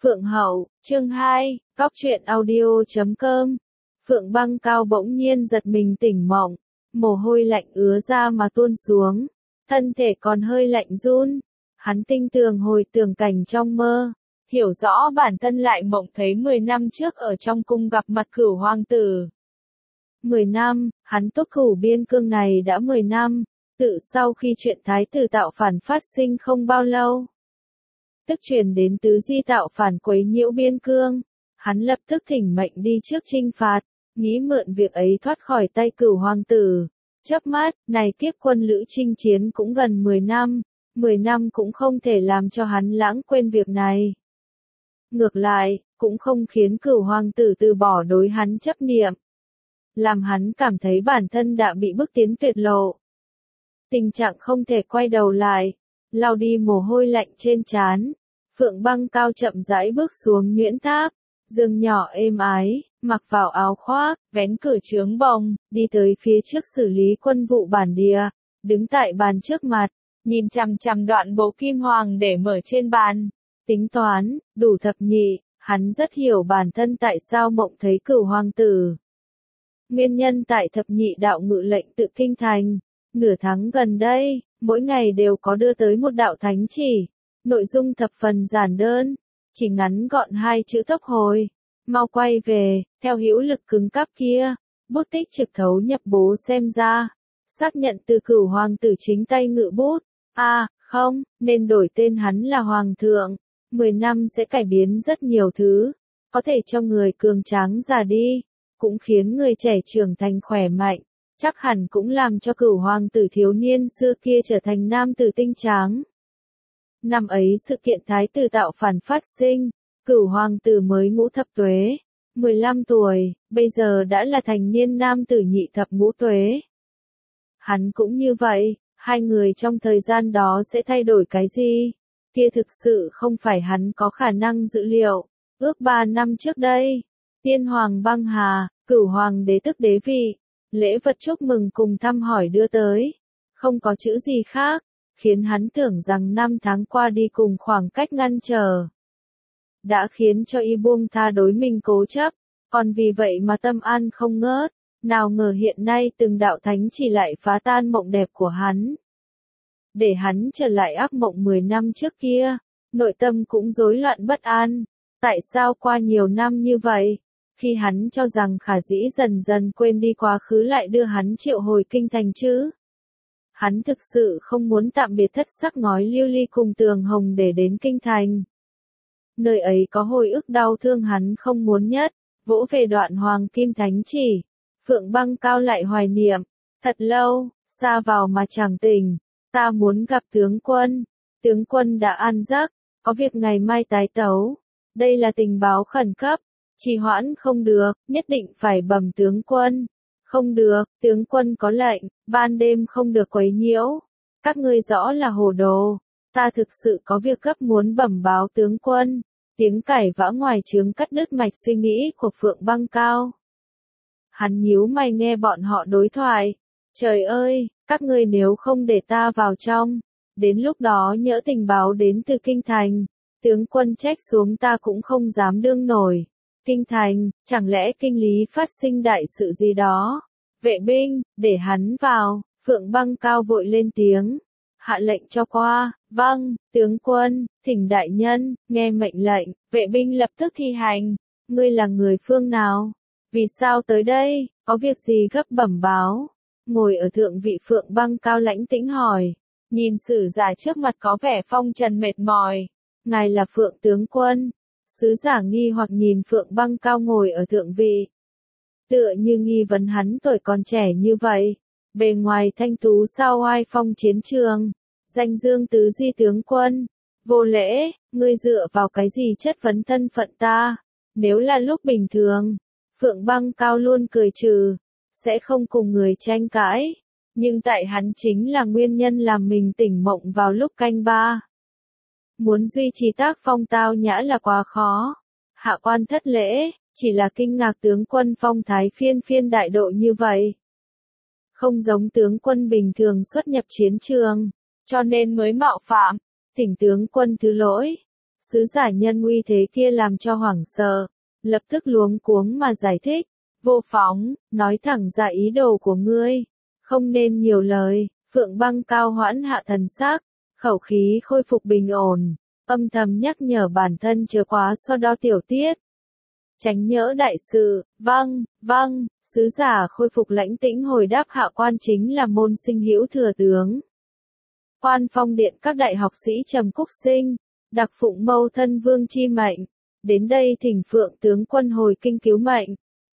Phượng Hậu, chương 2, Cóc truyện audio.com. Phượng Băng Cao bỗng nhiên giật mình tỉnh mộng, mồ hôi lạnh ứa ra mà tuôn xuống, thân thể còn hơi lạnh run. Hắn tinh tường hồi tưởng cảnh trong mơ, hiểu rõ bản thân lại mộng thấy 10 năm trước ở trong cung gặp mặt Cửu hoàng tử. 10 năm, hắn túc cửu biên cương này đã 10 năm, tự sau khi chuyện thái tử tạo phản phát sinh không bao lâu. Tức truyền đến tứ di tạo phản quấy nhiễu biên cương, hắn lập tức thỉnh mệnh đi trước chinh phạt, nghĩ mượn việc ấy thoát khỏi tay Cửu hoàng tử. Chớp mắt, này tiếp quân lữ chinh chiến cũng gần 10 năm, 10 năm cũng không thể làm cho hắn lãng quên việc này. Ngược lại, cũng không khiến Cửu hoàng tử từ bỏ đối hắn chấp niệm, làm hắn cảm thấy bản thân đã bị bước tiến tuyệt lộ. Tình trạng không thể quay đầu lại, lau đi mồ hôi lạnh trên trán, Phượng Băng Cao chậm rãi bước xuống Nguyễn Tháp, giường nhỏ êm ái, mặc vào áo khoác, vén cửa trướng bồng, đi tới phía trước xử lý quân vụ bản địa, đứng tại bàn trước mặt, nhìn chằm chằm đoạn bộ kim hoàng để mở trên bàn, tính toán, đủ thập nhị, hắn rất hiểu bản thân tại sao mộng thấy Cửu hoàng tử. Nguyên nhân tại thập nhị đạo ngự lệnh tự kinh thành, nửa tháng gần đây, mỗi ngày đều có đưa tới một đạo thánh chỉ, nội dung thập phần giản đơn, chỉ ngắn gọn 2 chữ tốc hồi, mau quay về, theo hữu lực cứng cáp kia, bút tích trực thấu nhập bố xem ra, xác nhận từ Cửu hoàng tử chính tay ngự bút, không, nên đổi tên hắn là Hoàng thượng, 10 năm sẽ cải biến rất nhiều thứ, có thể cho người cường tráng già đi, cũng khiến người trẻ trưởng thành khỏe mạnh, chắc hẳn cũng làm cho Cửu hoàng tử thiếu niên xưa kia trở thành nam tử tinh tráng. Năm ấy sự kiện thái tử tạo phản phát sinh, Cửu hoàng tử mới ngũ thập tuế, 15 tuổi, bây giờ đã là thành niên nam tử nhị thập ngũ tuế. Hắn cũng như vậy, hai người trong thời gian đó sẽ thay đổi cái gì? Kia thực sự không phải hắn có khả năng dự liệu. Ước 3 năm trước đây, tiên hoàng băng hà, Cửu hoàng đế tức đế vị, lễ vật chúc mừng cùng thăm hỏi đưa tới, không có chữ gì khác, khiến hắn tưởng rằng 5 tháng qua đi cùng khoảng cách ngăn trở, đã khiến cho y buông tha đối mình cố chấp, còn vì vậy mà tâm an không ngớt, nào ngờ hiện nay từng đạo thánh chỉ lại phá tan mộng đẹp của hắn. Để hắn trở lại ác mộng 10 năm trước kia, nội tâm cũng rối loạn bất an, tại sao qua nhiều năm như vậy, khi hắn cho rằng khả dĩ dần dần quên đi quá khứ lại đưa hắn triệu hồi kinh thành chứ. Hắn thực sự không muốn tạm biệt thất sắc ngói lưu ly cùng tường hồng để đến kinh thành. Nơi ấy có hồi ức đau thương hắn không muốn nhất, vỗ về đoạn hoàng kim thánh chỉ. Phượng Băng Cao lại hoài niệm, thật lâu, xa vào mà chẳng tỉnh, ta muốn gặp tướng quân đã an giấc, có việc ngày mai tái tấu, đây là tình báo khẩn cấp, trì hoãn không được, nhất định phải bẩm tướng quân. Không được, tướng quân có lệnh, ban đêm không được quấy nhiễu. Các ngươi rõ là hồ đồ, ta thực sự có việc gấp muốn bẩm báo tướng quân. Tiếng cãi vã ngoài trướng cắt đứt mạch suy nghĩ của Phượng Băng Cao. Hắn nhíu mày nghe bọn họ đối thoại. Trời ơi, các ngươi nếu không để ta vào trong, đến lúc đó nhỡ tình báo đến từ kinh thành, tướng quân trách xuống ta cũng không dám đương nổi. Kinh thành, chẳng lẽ kinh lý phát sinh đại sự gì đó? Vệ binh, để hắn vào, Phượng Băng Cao vội lên tiếng. Hạ lệnh cho qua, vâng, tướng quân, thỉnh đại nhân, nghe mệnh lệnh, vệ binh lập tức thi hành. Ngươi là người phương nào? Vì sao tới đây, có việc gì gấp bẩm báo? Ngồi ở thượng vị Phượng Băng Cao lãnh tĩnh hỏi, nhìn sử giả trước mặt có vẻ phong trần mệt mỏi. Ngài là Phượng tướng quân. Sứ giả nghi hoặc nhìn Phượng Băng Cao ngồi ở thượng vị. Tựa như nghi vấn hắn tuổi còn trẻ như vậy. Bề ngoài thanh tú sao oai phong chiến trường. Danh dương tứ di tướng quân. Vô lễ, ngươi dựa vào cái gì chất vấn thân phận ta? Nếu là lúc bình thường, Phượng Băng Cao luôn cười trừ, sẽ không cùng người tranh cãi. Nhưng tại hắn chính là nguyên nhân làm mình tỉnh mộng vào lúc canh ba. Muốn duy trì tác phong tao nhã là quá khó. Hạ quan thất lễ, chỉ là kinh ngạc tướng quân phong thái phiên phiên đại độ như vậy. Không giống tướng quân bình thường xuất nhập chiến trường, cho nên mới mạo phạm, thỉnh tướng quân thứ lỗi. Sứ giả nhân uy thế kia làm cho hoảng sợ, lập tức luống cuống mà giải thích, Vô Phóng, nói thẳng ra ý đồ của ngươi, không nên nhiều lời. Phượng Băng Cao hoãn hạ thần sắc, khẩu khí khôi phục bình ổn, âm thầm nhắc nhở bản thân chớ quá so đo tiểu tiết. Tránh nhỡ đại sự, vâng, sứ giả khôi phục lãnh tĩnh hồi đáp hạ quan chính là môn sinh hữu thừa tướng. Quan phong điện các đại học sĩ Trầm Cúc Sinh, đặc phụng mâu thân vương chi mệnh, đến đây thỉnh Phượng tướng quân hồi kinh cứu mệnh.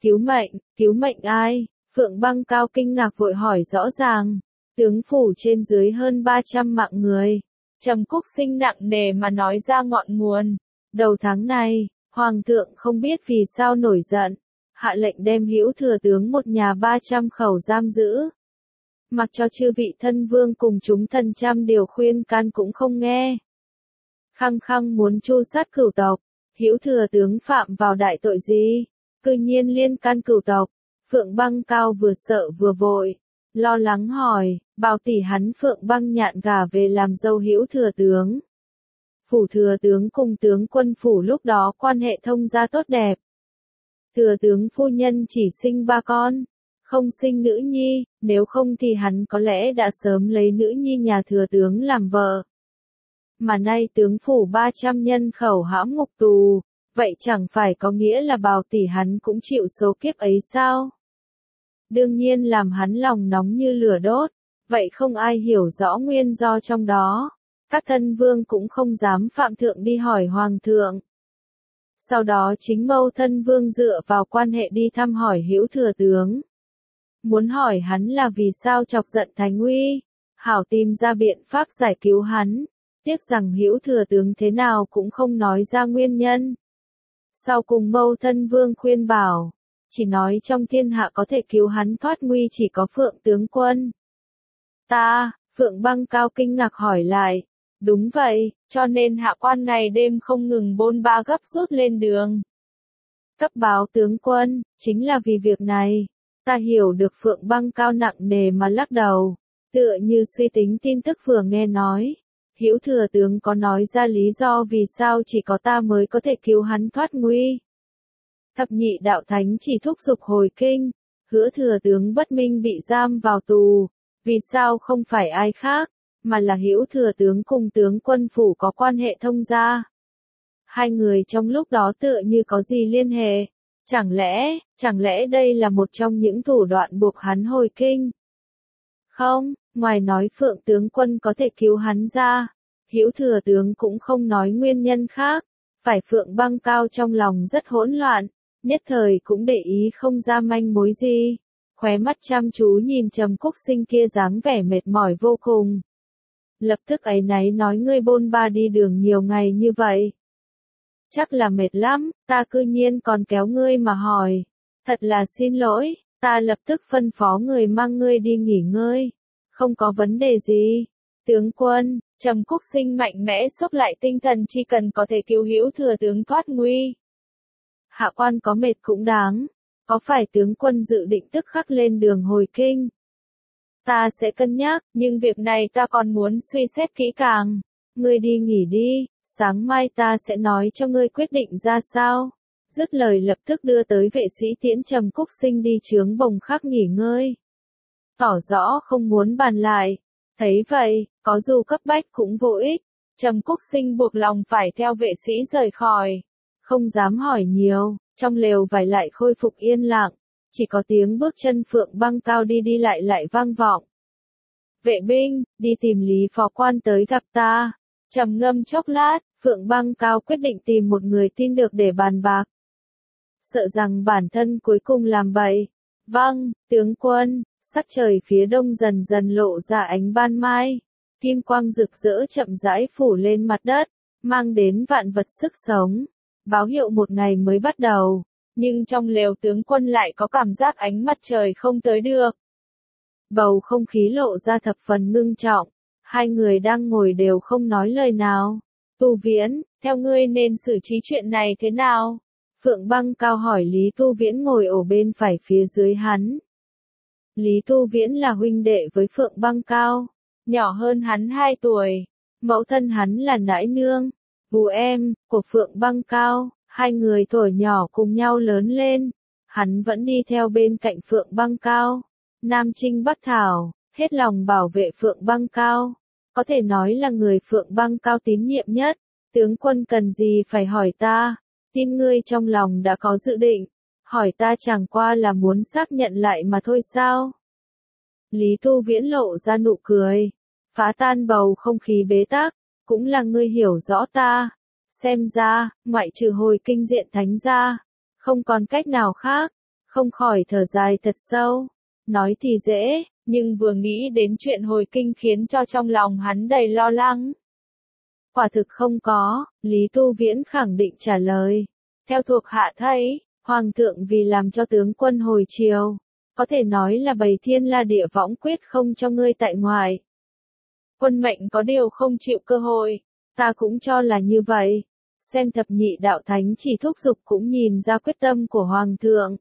Cứu mệnh ai? Phượng Băng Cao kinh ngạc vội hỏi rõ ràng. Tướng phủ trên dưới hơn 300 mạng người. Trầm Cúc Sinh nặng nề mà nói ra ngọn nguồn. Đầu tháng này, Hoàng thượng không biết vì sao nổi giận, hạ lệnh đem hữu thừa tướng một nhà 300 khẩu giam giữ. Mặc cho chư vị thân vương cùng chúng thần trăm điều khuyên can cũng không nghe. Khăng khăng muốn tru sát cửu tộc, hữu thừa tướng phạm vào đại tội gì? Cư nhiên liên can cửu tộc. Phượng Băng Cao vừa sợ vừa vội, lo lắng hỏi, bảo tỷ hắn Phượng Băng Nhạn gả về làm dâu hữu thừa tướng. Phủ thừa tướng cùng tướng quân phủ lúc đó quan hệ thông gia tốt đẹp. Thừa tướng phu nhân chỉ sinh 3 con, không sinh nữ nhi, nếu không thì hắn có lẽ đã sớm lấy nữ nhi nhà thừa tướng làm vợ. Mà nay tướng phủ 300 nhân khẩu hãm ngục tù, vậy chẳng phải có nghĩa là bào tỷ hắn cũng chịu số kiếp ấy sao? Đương nhiên làm hắn lòng nóng như lửa đốt, vậy không ai hiểu rõ nguyên do trong đó. Các thân vương cũng không dám phạm thượng đi hỏi hoàng thượng. Sau đó chính mâu thân vương dựa vào quan hệ đi thăm hỏi hữu thừa tướng. Muốn hỏi hắn là vì sao chọc giận Thánh Uy, hảo tìm ra biện pháp giải cứu hắn. Tiếc rằng hữu thừa tướng thế nào cũng không nói ra nguyên nhân. Sau cùng mâu thân vương khuyên bảo, chỉ nói trong thiên hạ có thể cứu hắn thoát nguy chỉ có Phượng tướng quân. Phượng Băng Cao kinh ngạc hỏi lại. Đúng vậy, cho nên hạ quan ngày đêm không ngừng bôn ba gấp rút lên đường. Cấp báo tướng quân, chính là vì việc này. Ta hiểu được Phượng Băng Cao nặng nề mà lắc đầu, tựa như suy tính tin tức vừa nghe nói. Hữu thừa tướng có nói ra lý do vì sao chỉ có ta mới có thể cứu hắn thoát nguy. Thập nhị đạo thánh chỉ thúc giục hồi kinh, hứa thừa tướng bất minh bị giam vào tù, vì sao không phải ai khác, mà là hữu thừa tướng cùng tướng quân phủ có quan hệ thông gia. Hai người trong lúc đó tựa như có gì liên hệ, chẳng lẽ đây là một trong những thủ đoạn buộc hắn hồi kinh? Không, ngoài nói Phượng tướng quân có thể cứu hắn ra, hữu thừa tướng cũng không nói nguyên nhân khác, phải Phượng Băng Cao trong lòng rất hỗn loạn, nhất thời cũng để ý không ra manh mối gì, khóe mắt chăm chú nhìn Trầm Cúc Sinh kia dáng vẻ mệt mỏi vô cùng. Lập tức áy náy nói ngươi bôn ba đi đường nhiều ngày như vậy. Chắc là mệt lắm, ta cư nhiên còn kéo ngươi mà hỏi. Thật là xin lỗi, ta lập tức phân phó người mang ngươi đi nghỉ ngơi. Không có vấn đề gì. Tướng quân, Trầm Cúc Sinh mạnh mẽ xốc lại tinh thần chỉ cần có thể cứu hữu thừa tướng thoát nguy. Hạ quan có mệt cũng đáng. Có phải tướng quân dự định tức khắc lên đường hồi kinh? Ta sẽ cân nhắc, nhưng việc này ta còn muốn suy xét kỹ càng. Ngươi đi nghỉ đi, sáng mai ta sẽ nói cho ngươi quyết định ra sao. Dứt lời lập tức đưa tới vệ sĩ tiễn Trầm Cúc Sinh đi chướng bồng khắc nghỉ ngơi. Tỏ rõ không muốn bàn lại. Thấy vậy, có dù cấp bách cũng vô ích. Trầm Cúc Sinh buộc lòng phải theo vệ sĩ rời khỏi. Không dám hỏi nhiều, trong lều vải lại khôi phục yên lặng. Chỉ có tiếng bước chân Phượng Băng Cao đi lại vang vọng. Vệ binh, đi tìm Lý Phó Quan tới gặp ta. Trầm ngâm chốc lát, Phượng Băng Cao quyết định tìm một người tin được để bàn bạc. Sợ rằng bản thân cuối cùng làm bậy. Vâng, tướng quân, sắc trời phía đông dần dần lộ ra ánh ban mai. Kim quang rực rỡ chậm rãi phủ lên mặt đất, mang đến vạn vật sức sống. Báo hiệu một ngày mới bắt đầu. Nhưng trong lều tướng quân lại có cảm giác ánh mặt trời không tới được. Bầu không khí lộ ra thập phần ngưng trọng. Hai người đang ngồi đều không nói lời nào. Tu Viễn, theo ngươi nên xử trí chuyện này thế nào? Phượng Băng Cao hỏi Lý Tu Viễn ngồi ở bên phải phía dưới hắn. Lý Tu Viễn là huynh đệ với Phượng Băng Cao, nhỏ hơn hắn 2 tuổi. Mẫu thân hắn là nãi nương. em, của Phượng Băng Cao, hai người thuở nhỏ cùng nhau lớn lên. Hắn vẫn đi theo bên cạnh Phượng Băng Cao, Nam Chinh Bắc Thảo, hết lòng bảo vệ Phượng Băng Cao. Có thể nói là người Phượng Băng Cao tín nhiệm nhất. Tướng quân cần gì phải hỏi ta, tin ngươi trong lòng đã có dự định, hỏi ta chẳng qua là muốn xác nhận lại mà thôi sao. Lý Tu Viễn lộ ra nụ cười, phá tan bầu không khí bế tắc, cũng là ngươi hiểu rõ ta. Xem ra, ngoại trừ hồi kinh diện thánh ra, không còn cách nào khác, không khỏi thở dài thật sâu. Nói thì dễ, nhưng vừa nghĩ đến chuyện hồi kinh khiến cho trong lòng hắn đầy lo lắng. Quả thực không có, Lý Tu Viễn khẳng định trả lời. Theo thuộc hạ thấy, Hoàng thượng vì làm cho tướng quân hồi chiều, có thể nói là bày thiên la địa võng quyết không cho ngươi tại ngoại. Quân mệnh có điều không chịu cơ hội, ta cũng cho là như vậy. Xem thập nhị đạo thánh chỉ thúc giục cũng nhìn ra quyết tâm của Hoàng thượng.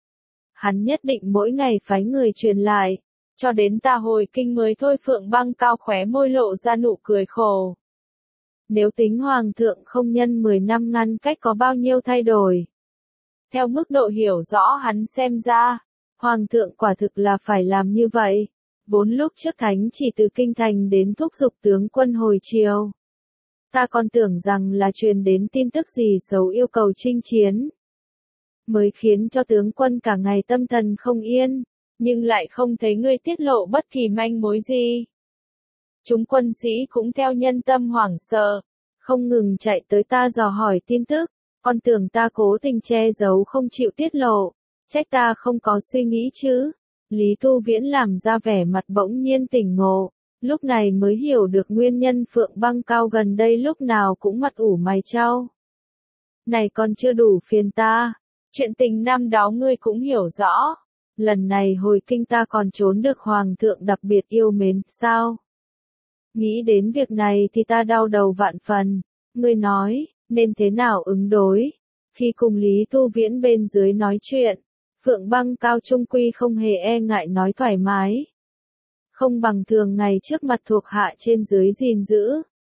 Hắn nhất định mỗi ngày phái người truyền lại, cho đến ta hồi kinh mới thôi. Phượng Băng Cao khóe môi lộ ra nụ cười khổ. Nếu tính Hoàng thượng không nhân 10 năm ngăn cách có bao nhiêu thay đổi. Theo mức độ hiểu rõ hắn xem ra, Hoàng thượng quả thực là phải làm như vậy. Vốn lúc trước thánh chỉ từ kinh thành đến thúc giục tướng quân hồi chiều. Ta còn tưởng rằng là truyền đến tin tức gì xấu yêu cầu chinh chiến. Mới khiến cho tướng quân cả ngày tâm thần không yên, nhưng lại không thấy ngươi tiết lộ bất kỳ manh mối gì. Chúng quân sĩ cũng theo nhân tâm hoảng sợ, không ngừng chạy tới ta dò hỏi tin tức, còn tưởng ta cố tình che giấu không chịu tiết lộ, trách ta không có suy nghĩ chứ. Lý Tu Viễn làm ra vẻ mặt bỗng nhiên tỉnh ngộ, lúc này mới hiểu được nguyên nhân Phượng Băng Cao gần đây lúc nào cũng mặt ủ mày chau. Này còn chưa đủ phiền ta, chuyện tình năm đó ngươi cũng hiểu rõ, lần này hồi kinh ta còn trốn được Hoàng thượng đặc biệt yêu mến, sao? Nghĩ đến việc này thì ta đau đầu vạn phần, ngươi nói, nên thế nào ứng đối? Khi cùng Lý Tu Viễn bên dưới nói chuyện, Phượng Băng Cao trung quy không hề e ngại nói thoải mái. Không bằng thường ngày trước mặt thuộc hạ trên dưới gìn giữ.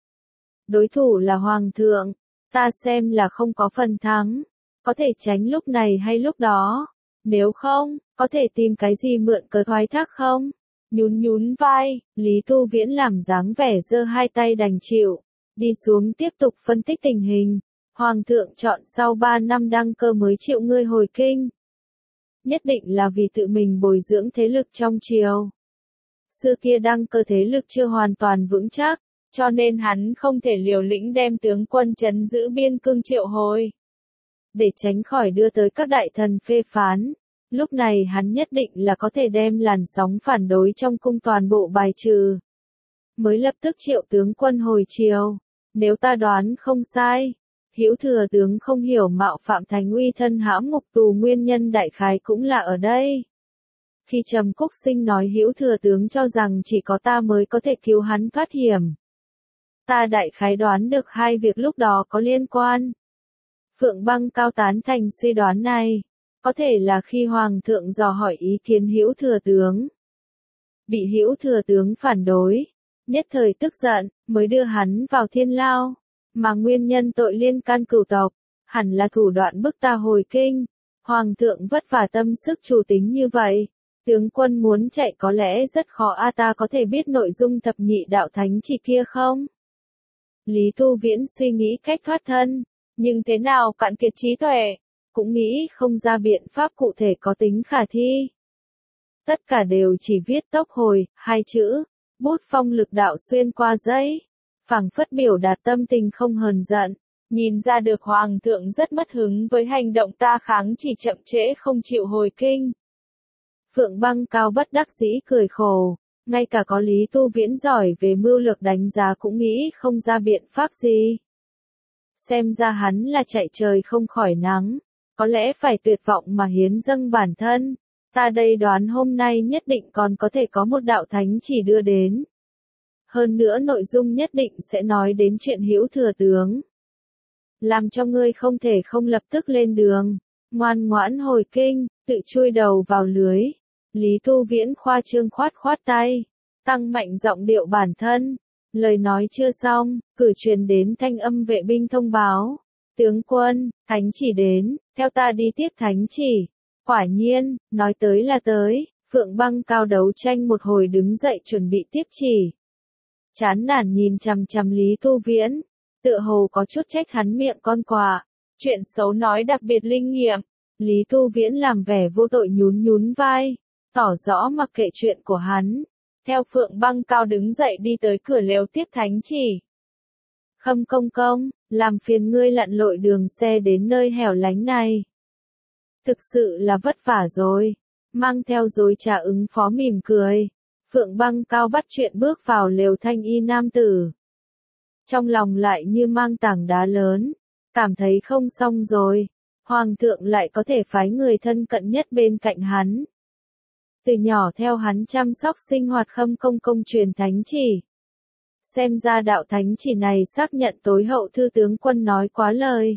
Đối thủ là Hoàng thượng, ta xem là không có phần thắng, có thể tránh lúc này hay lúc đó, nếu không, có thể tìm cái gì mượn cớ thoái thác không? Nhún nhún vai, Lý Tu Viễn làm dáng vẻ giơ hai tay đành chịu, đi xuống tiếp tục phân tích tình hình. Hoàng thượng chọn sau 3 năm đăng cơ mới chịu ngươi hồi kinh. Nhất định là vì tự mình bồi dưỡng thế lực trong triều. Xưa kia đăng cơ thế lực chưa hoàn toàn vững chắc, cho nên hắn không thể liều lĩnh đem tướng quân trấn giữ biên cương triệu hồi. Để tránh khỏi đưa tới các đại thần phê phán, lúc này hắn nhất định là có thể đem làn sóng phản đối trong cung toàn bộ bài trừ. Mới lập tức triệu tướng quân hồi chiều. Nếu ta đoán không sai, Hữu thừa tướng không hiểu mạo phạm thành uy thân hãm ngục tù nguyên nhân đại khái cũng là ở đây. Khi Trầm Cúc Sinh nói Hữu thừa tướng cho rằng chỉ có ta mới có thể cứu hắn thoát hiểm. Ta đại khái đoán được hai việc lúc đó có liên quan. Phượng Băng Cao tán thành suy đoán này, có thể là khi Hoàng thượng dò hỏi ý kiến Hữu thừa tướng. Bị Hữu thừa tướng phản đối, nhất thời tức giận, mới đưa hắn vào thiên lao. Mà nguyên nhân tội liên can cửu tộc, hẳn là thủ đoạn bức ta hồi kinh. Hoàng thượng vất vả tâm sức chủ tính như vậy, tướng quân muốn chạy có lẽ rất khó. Ta có thể biết nội dung thập nhị đạo thánh chỉ kia không? Lý Tu Viễn suy nghĩ cách thoát thân, nhưng thế nào cạn kiệt trí tuệ, cũng nghĩ không ra biện pháp cụ thể có tính khả thi. Tất cả đều chỉ viết tốc hồi, hai chữ, bút phong lực đạo xuyên qua giấy. Phảng phất biểu đạt tâm tình không hờn giận, nhìn ra được Hoàng thượng rất mất hứng với hành động ta kháng chỉ chậm trễ không chịu hồi kinh. Phượng Băng Cao bất đắc dĩ cười khổ, ngay cả có Lý Tu Viễn giỏi về mưu lược đánh giá cũng nghĩ không ra biện pháp gì. Xem ra hắn là chạy trời không khỏi nắng, có lẽ phải tuyệt vọng mà hiến dâng bản thân. Ta đây đoán hôm nay nhất định còn có thể có một đạo thánh chỉ đưa đến. Hơn nữa nội dung nhất định sẽ nói đến chuyện Hữu thừa tướng. Làm cho ngươi không thể không lập tức lên đường, ngoan ngoãn hồi kinh, tự chui đầu vào lưới. Lý Tu Viễn khoa trương khoát khoát tay, tăng mạnh giọng điệu bản thân. Lời nói chưa xong, cử truyền đến thanh âm vệ binh thông báo. Tướng quân, thánh chỉ đến, theo ta đi tiếp thánh chỉ. Quả nhiên, nói tới là tới, Phượng Băng Cao đấu tranh một hồi đứng dậy chuẩn bị tiếp chỉ. Chán nản nhìn chằm chằm Lý Tu Viễn, tựa hồ có chút trách hắn miệng con quạ, chuyện xấu nói đặc biệt linh nghiệm. Lý Tu Viễn làm vẻ vô tội nhún nhún vai, tỏ rõ mặc kệ chuyện của hắn. Theo Phượng Băng Cao đứng dậy đi tới cửa lều tiếp thánh chỉ. Khâm công công, làm phiền ngươi lặn lội đường xe đến nơi hẻo lánh này. Thực sự là vất vả rồi. Mang theo dối trá ứng phó mỉm cười. Phượng Băng Cao bắt chuyện bước vào lều thanh y nam tử. Trong lòng lại như mang tảng đá lớn. Cảm thấy không xong rồi. Hoàng thượng lại có thể phái người thân cận nhất bên cạnh hắn. Từ nhỏ theo hắn chăm sóc sinh hoạt Khâm công công truyền thánh chỉ. Xem ra đạo thánh chỉ này xác nhận tối hậu thư tướng quân nói quá lời.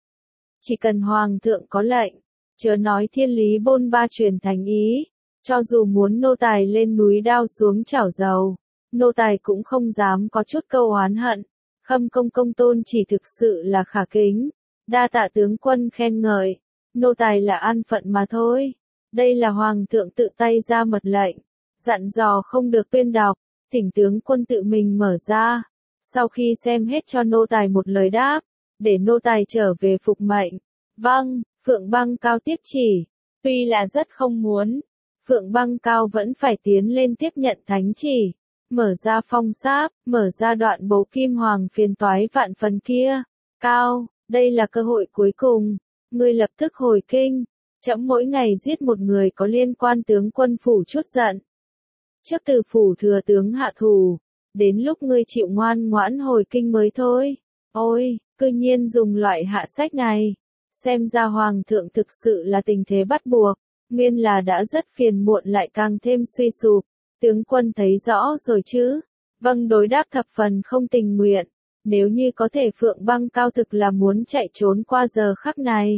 Chỉ cần hoàng thượng có lệnh, chớ nói thiên lý bôn ba truyền thành ý, cho dù muốn nô tài lên núi đao xuống chảo dầu, nô tài cũng không dám có chút câu oán hận. Khâm công công tôn chỉ thực sự là khả kính, đa tạ tướng quân khen ngợi, nô tài là an phận mà thôi. Đây là hoàng thượng tự tay ra mật lệnh, dặn dò không được tuyên đọc, thỉnh tướng quân tự mình mở ra. Sau khi xem hết cho nô tài một lời đáp, để nô tài trở về phục mệnh. Vâng, Phượng Băng Cao tiếp chỉ. Tuy là rất không muốn, Phượng Băng Cao vẫn phải tiến lên tiếp nhận thánh chỉ. Mở ra phong sáp, mở ra đoạn bố kim hoàng phiền toái vạn phần kia. Cao, đây là cơ hội cuối cùng. Ngươi lập tức hồi kinh. Trẫm mỗi ngày giết một người có liên quan tướng quân phủ chút giận. Trước từ phủ thừa tướng hạ thủ, đến lúc ngươi chịu ngoan ngoãn hồi kinh mới thôi. Ôi, cư nhiên dùng loại hạ sách này. Xem ra hoàng thượng thực sự là tình thế bắt buộc, nguyên là đã rất phiền muộn lại càng thêm suy sụp. Tướng quân thấy rõ rồi chứ? Vâng, đối đáp thập phần không tình nguyện. Nếu như có thể Phượng Băng Cao thực là muốn chạy trốn qua giờ khắc này.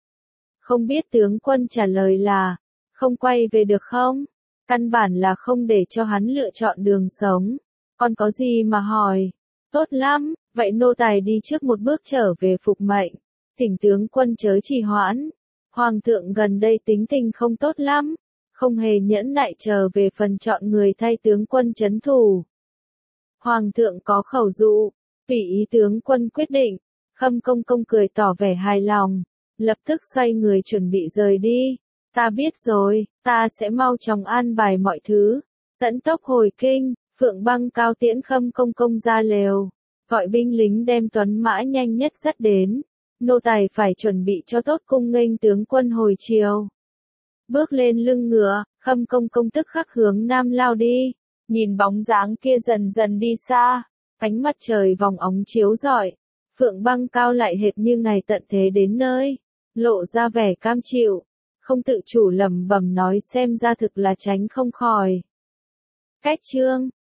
Không biết tướng quân trả lời là, không quay về được không? Căn bản là không để cho hắn lựa chọn đường sống. Còn có gì mà hỏi? Tốt lắm, vậy nô tài đi trước một bước trở về phục mệnh. Thỉnh tướng quân chớ trì hoãn. Hoàng thượng gần đây tính tình không tốt lắm, không hề nhẫn nại chờ về phần chọn người thay tướng quân trấn thủ. Hoàng thượng có khẩu dụ, tùy ý tướng quân quyết định. Khâm công công cười tỏ vẻ hài lòng, lập tức xoay người chuẩn bị rời đi. Ta biết rồi, ta sẽ mau chóng an bài mọi thứ. Tẫn tốc hồi kinh, Phượng Băng Cao tiễn Khâm công công ra lều, gọi binh lính đem tuấn mã nhanh nhất dắt đến. Nô tài phải chuẩn bị cho tốt cung nghênh tướng quân hồi chiều. Bước lên lưng ngựa, Khâm công công tức khắc hướng nam lao đi. Nhìn bóng dáng kia dần dần đi xa, ánh mặt trời vòng óng chiếu rọi. Phượng Băng Cao lại hệt như ngày tận thế đến nơi, lộ ra vẻ cam chịu, không tự chủ lẩm bẩm nói xem ra thực là tránh không khỏi. Cách chương